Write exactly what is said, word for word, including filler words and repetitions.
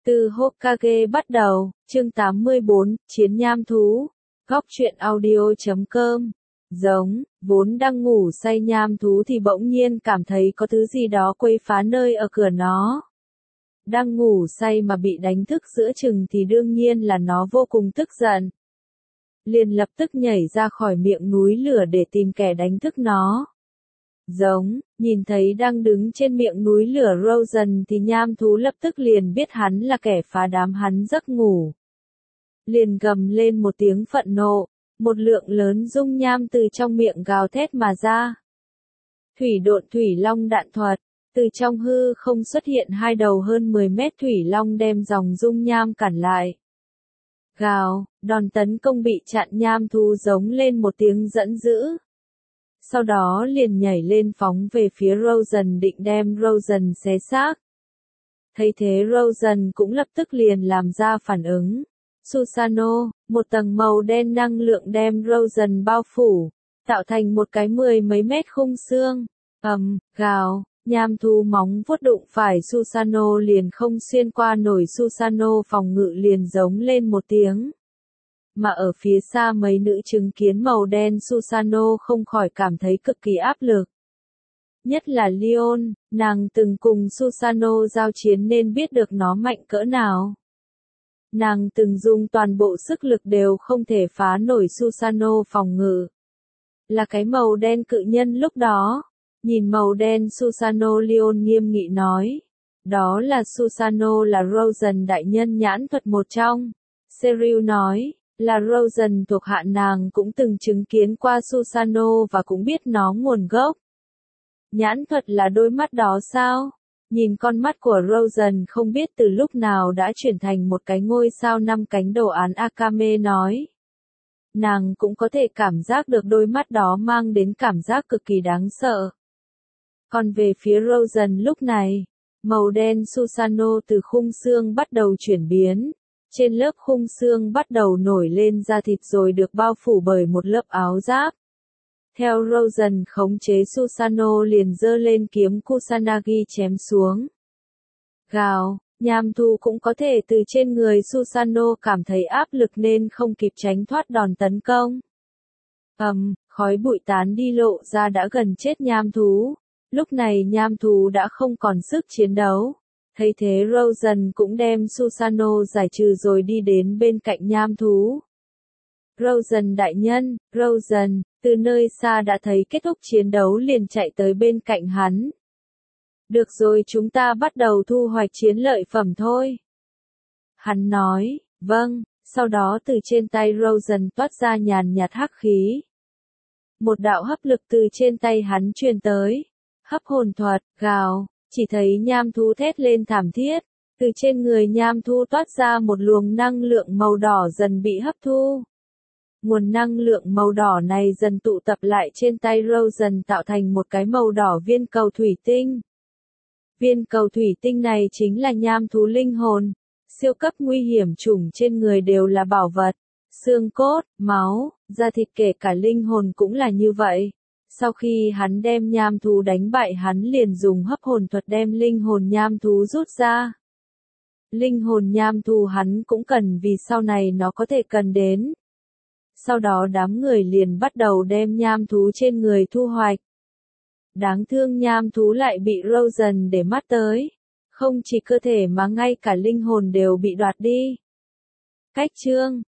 Từ Hokage bắt đầu, chương tám mươi bốn, Chiến nham thú, góc truyện audio chấm com. Giống, vốn đang ngủ say nham thú thì bỗng nhiên cảm thấy có thứ gì đó quấy phá nơi ở cửa nó. Đang ngủ say mà bị đánh thức giữa chừng thì đương nhiên là nó vô cùng tức giận. Liền lập tức nhảy ra khỏi miệng núi lửa để tìm kẻ đánh thức nó. Giống, nhìn thấy đang đứng trên miệng núi lửa Rosen thì nham thú lập tức liền biết hắn là kẻ phá đám hắn giấc ngủ. Liền gầm lên một tiếng phẫn nộ, một lượng lớn dung nham từ trong miệng gào thét mà ra. Thủy độn thủy long đạn thuật, từ trong hư không xuất hiện hai đầu hơn mười mét thủy long đem dòng dung nham cản lại. Gào, đòn tấn công bị chặn nham thú giống lên một tiếng giận dữ. Sau đó liền nhảy lên phóng về phía Rosen định đem Rosen xé xác. Thấy thế Rosen cũng lập tức liền làm ra phản ứng. Susanoo, một tầng màu đen năng lượng đem Rosen bao phủ, tạo thành một cái mười mấy mét khung xương. Ầm, gào, nham thú móng vuốt đụng phải Susanoo liền không xuyên qua nổi. Susanoo phòng ngự liền giống lên một tiếng. Mà ở phía xa mấy nữ chứng kiến màu đen Susanoo không khỏi cảm thấy cực kỳ áp lực. Nhất là Leon, nàng từng cùng Susanoo giao chiến nên biết được nó mạnh cỡ nào. Nàng từng dùng toàn bộ sức lực đều không thể phá nổi Susanoo phòng ngự. Là cái màu đen cự nhân lúc đó. Nhìn màu đen Susanoo, Leon nghiêm nghị nói. Đó là Susanoo là Rosen đại nhân nhãn thuật một trong. Serial nói. Là Rosen thuộc hạ nàng cũng từng chứng kiến qua Susanoo và cũng biết nó nguồn gốc. Nhãn thuật là đôi mắt đó sao? Nhìn con mắt của Rosen không biết từ lúc nào đã chuyển thành một cái ngôi sao năm cánh đồ án Akame nói. Nàng cũng có thể cảm giác được đôi mắt đó mang đến cảm giác cực kỳ đáng sợ. Còn về phía Rosen lúc này, màu đen Susanoo từ khung xương bắt đầu chuyển biến. Trên lớp khung xương bắt đầu nổi lên da thịt rồi được bao phủ bởi một lớp áo giáp. Theo Rosen khống chế Susanoo liền giơ lên kiếm Kusanagi chém xuống. Gào, nham thú cũng có thể từ trên người Susanoo cảm thấy áp lực nên không kịp tránh thoát đòn tấn công. Ầm, um, khói bụi tán đi lộ ra đã gần chết nham thú. Lúc này nham thú đã không còn sức chiến đấu. Thấy thế Rosen cũng đem Susanoo giải trừ rồi đi đến bên cạnh nham thú. Rosen đại nhân, Rosen, từ nơi xa đã thấy kết thúc chiến đấu liền chạy tới bên cạnh hắn. Được rồi, chúng ta bắt đầu thu hoạch chiến lợi phẩm thôi. Hắn nói, vâng, sau đó từ trên tay Rosen toát ra nhàn nhạt hắc khí. Một đạo hấp lực từ trên tay hắn truyền tới. Hấp hồn thuật, gào. Chỉ thấy nham thú thét lên thảm thiết, từ trên người nham thú toát ra một luồng năng lượng màu đỏ dần bị hấp thu. Nguồn năng lượng màu đỏ này dần tụ tập lại trên tay Rosen tạo thành một cái màu đỏ viên cầu thủy tinh. Viên cầu thủy tinh này chính là nham thú linh hồn, siêu cấp nguy hiểm chủng trên người đều là bảo vật, xương cốt, máu, da thịt kể cả linh hồn cũng là như vậy. Sau khi hắn đem nham thú đánh bại hắn liền dùng hấp hồn thuật đem linh hồn nham thú rút ra. Linh hồn nham thú hắn cũng cần vì sau này nó có thể cần đến. Sau đó đám người liền bắt đầu đem nham thú trên người thu hoạch. Đáng thương nham thú lại bị Rosen để mắt tới. Không chỉ cơ thể mà ngay cả linh hồn đều bị đoạt đi. Cách chương